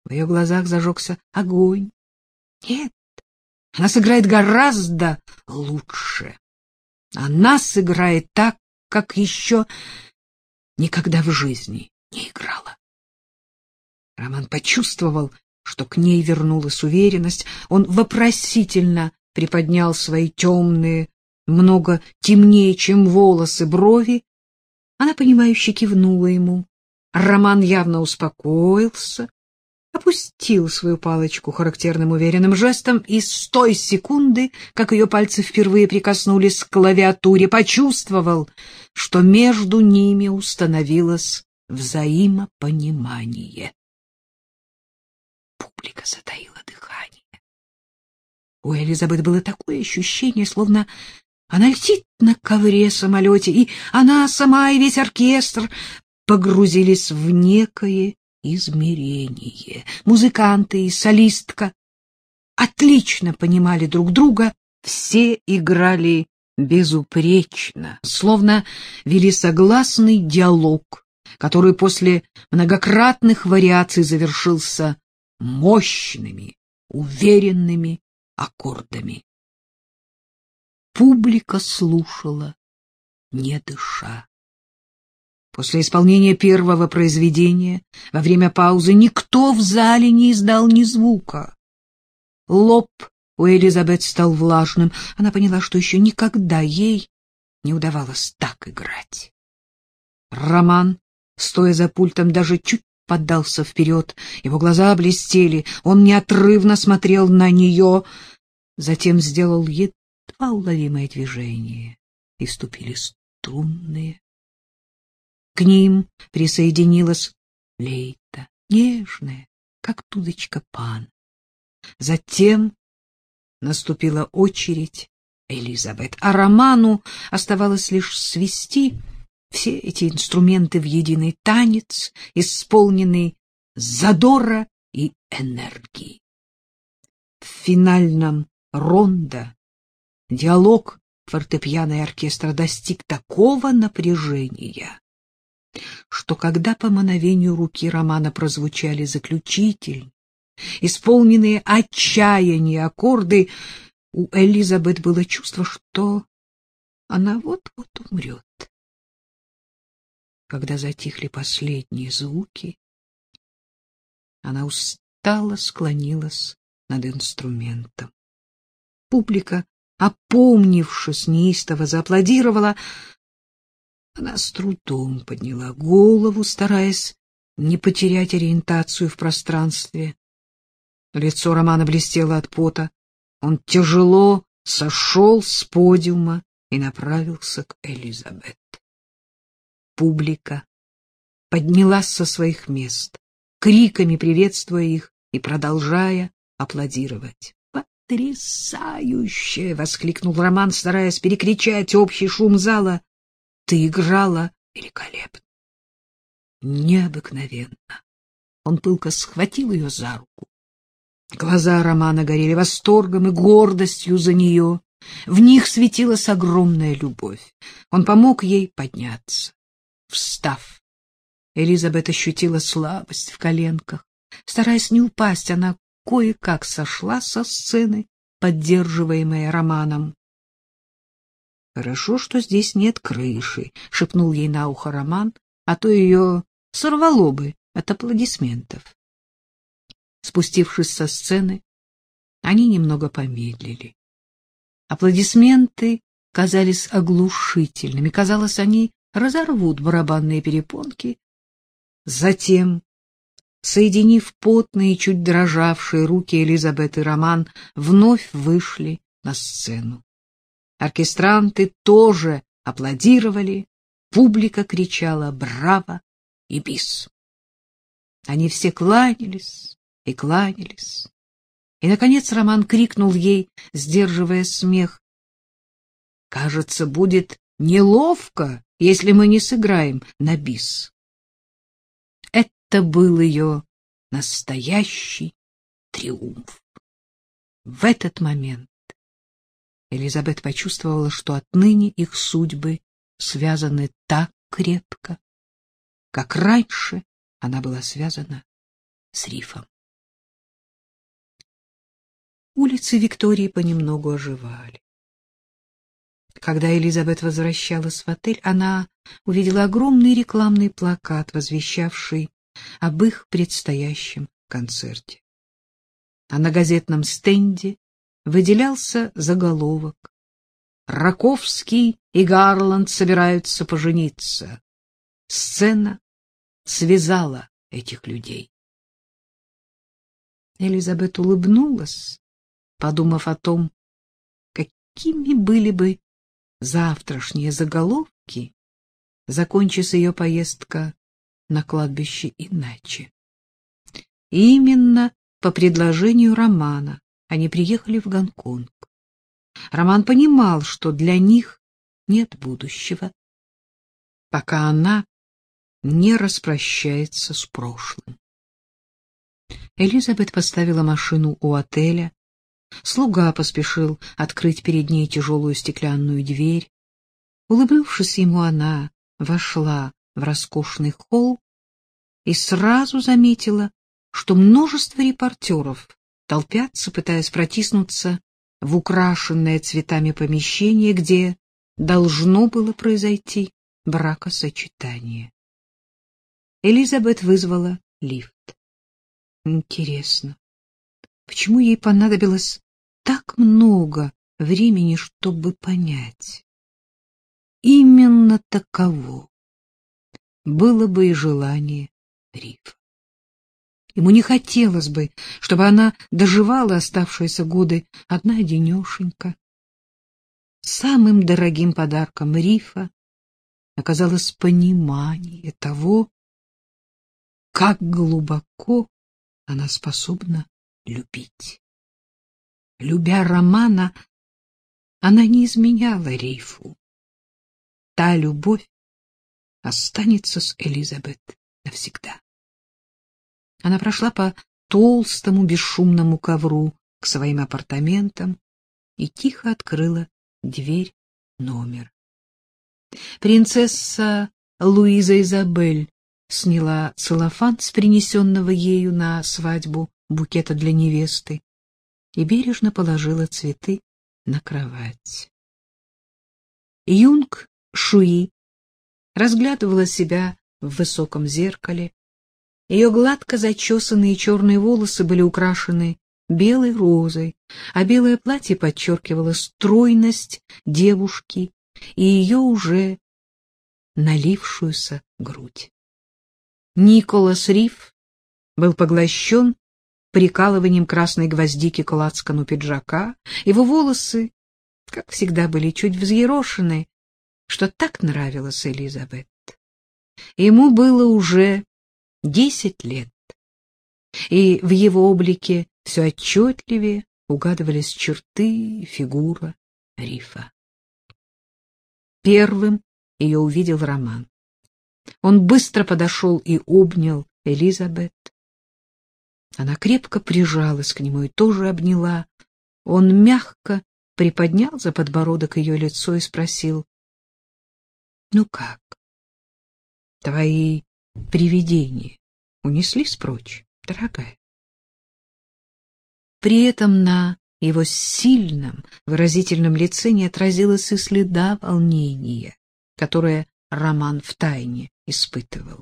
В ее глазах зажегся огонь. Нет, она сыграет гораздо лучше. Она сыграет так, как еще никогда в жизни не играла. Роман почувствовал, что к ней вернулась уверенность. Он вопросительно приподнял свои темные, много темнее, чем волосы, брови. Она, понимающе кивнула ему. Роман явно успокоился, опустил свою палочку характерным уверенным жестом и с той секунды, как ее пальцы впервые прикоснулись к клавиатуре, почувствовал, что между ними установилось взаимопонимание. Публика затаила дыхание. У Элизабет было такое ощущение, словно она летит на ковре-самолете, и она сама, и весь оркестр погрузились в некое измерение. Музыканты и солистка отлично понимали друг друга, все играли безупречно, словно вели согласный диалог, который после многократных вариаций завершился мощными, уверенными аккордами. Публика слушала, не дыша. После исполнения первого произведения, во время паузы, никто в зале не издал ни звука. Лоб у Элизабет стал влажным. Она поняла, что еще никогда ей не удавалось так играть. Роман, стоя за пультом, даже чуть поддался вперед. Его глаза блестели. Он неотрывно смотрел на нее. Затем сделал едва уловимое движение, и вступили струнные. К ним присоединилась флейта, нежная, как дудочка пана. Затем наступила очередь Элизабет, а Роману оставалось лишь свести все эти инструменты в единый танец, исполненный задора и энергии. В финальном рондо диалог фортепиано и оркестра достиг такого напряжения, что когда по мановению руки Романа прозвучали заключительные, исполненные отчаяния аккорды, у Элизабет было чувство, что она вот-вот умрет. Когда затихли последние звуки, она устало склонилась над инструментом. Публика, опомнившись, неистово зааплодировала. Она с трудом подняла голову, стараясь не потерять ориентацию в пространстве. Лицо Романа блестело от пота. Он тяжело сошел с подиума и направился к Элизабет. Публика поднялась со своих мест, криками приветствуя их и продолжая аплодировать. «Потрясающе!» — воскликнул Роман, стараясь перекричать общий шум зала. «Ты играла великолепно, необыкновенно!» Он пылко схватил ее за руку. Глаза Романа горели восторгом и гордостью за нее. В них светилась огромная любовь. Он помог ей подняться. Встав, Элизабет ощутила слабость в коленках. Стараясь не упасть, она кое-как сошла со сцены, поддерживаемая Романом. — Хорошо, что здесь нет крыши, — шепнул ей на ухо Роман, — а то ее сорвало бы от аплодисментов. Спустившись со сцены, они немного помедлили. Аплодисменты казались оглушительными. Казалось, они разорвут барабанные перепонки. Затем, соединив потные, чуть дрожавшие руки, Элизабет и Роман вновь вышли на сцену. Оркестранты тоже аплодировали, публика кричала «Браво!» и «Бис!». Они все кланялись и кланялись. И, наконец, Роман крикнул ей, сдерживая смех: «Кажется, будет неловко, если мы не сыграем на бис». Это был ее настоящий триумф. В этот момент Элизабет почувствовала, что отныне их судьбы связаны так крепко, как раньше она была связана с Рифом. улицы Виктории понемногу оживали. Когда Элизабет возвращалась в отель, она увидела огромный рекламный плакат, возвещавший об их предстоящем концерте. А на газетном стенде выделялся заголовок: «Раковский и Гарланд собираются пожениться». Сцена связала этих людей. Элизабет улыбнулась, подумав о том, какими были бы завтрашние заголовки, закончись ее поездка на кладбище иначе. Именно по предложению Романа они приехали в Гонконг. Роман понимал, что для них нет будущего, пока она не распрощается с прошлым. Элизабет поставила машину у отеля. Слуга поспешил открыть перед ней тяжелую стеклянную дверь. Улыбнувшись ему, она вошла в роскошный холл и сразу заметила, что множество репортеров толпятся, пытаясь протиснуться в украшенное цветами помещение, где должно было произойти бракосочетание. Элизабет вызвала лифт. Интересно, почему ей понадобилось так много времени, чтобы понять? Именно таково было бы и желание Рифа. Ему не хотелось бы, чтобы она доживала оставшиеся годы одна-одинешенька. Самым дорогим подарком Рифа оказалось понимание того, как глубоко она способна любить. Любя Романа, она не изменяла Рифу. Та любовь останется с Элизабет навсегда. Она прошла по толстому бесшумному ковру к своим апартаментам и тихо открыла дверь номера. Принцесса Луиза Изабель сняла целлофан с принесенного ею на свадьбу букета для невесты и бережно положила цветы на кровать. Юнг Шуи разглядывала себя в высоком зеркале. Ее гладко зачесанные черные волосы были украшены белой розой, а белое платье подчеркивало стройность девушки и ее уже налившуюся грудь. Николас Риф был поглощен прикалыванием красной гвоздики к лацкану пиджака. Его волосы, как всегда, были чуть взъерошены, что так нравилось Элизабет. Ему было уже 10 лет, и в его облике все отчетливее угадывались черты и фигура Рифа. Первым ее увидел Роман. Он быстро подошел и обнял Элизабет. Она крепко прижалась к нему и тоже обняла. Он мягко приподнял за подбородок ее лицо и спросил: «Ну как? Твои привидения унеслись прочь, дорогая?» При этом на его сильном, выразительном лице не отразилось и следа волнения, которое Роман втайне испытывал.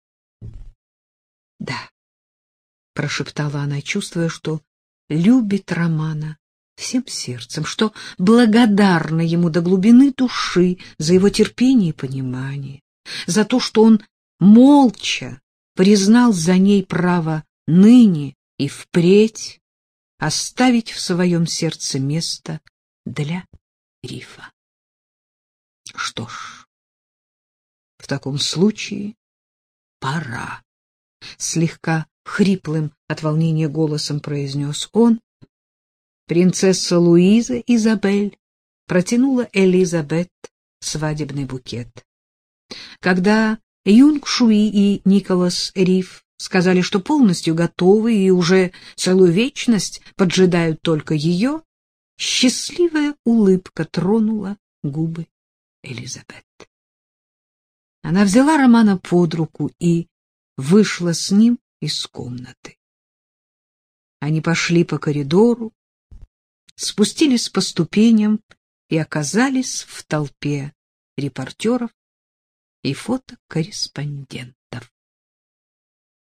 «Да», — прошептала она, чувствуя, что любит Романа всем сердцем, что благодарна ему до глубины души за его терпение и понимание, за то, что он молча признал за ней право ныне и впредь оставить в своем сердце место для Рифа. Что ж, в таком случае пора, — слегка хриплым от волнения голосом произнес он. Принцесса Луиза Изабель протянула Элизабет свадебный букет. Когда Юнг Шуи и Николас Риф сказали, что полностью готовы и уже целую вечность поджидают только ее, счастливая улыбка тронула губы Элизабет. Она взяла Романа под руку и вышла с ним из комнаты. Они пошли по коридору, спустились по ступеням и оказались в толпе репортеров и фотокорреспондентов.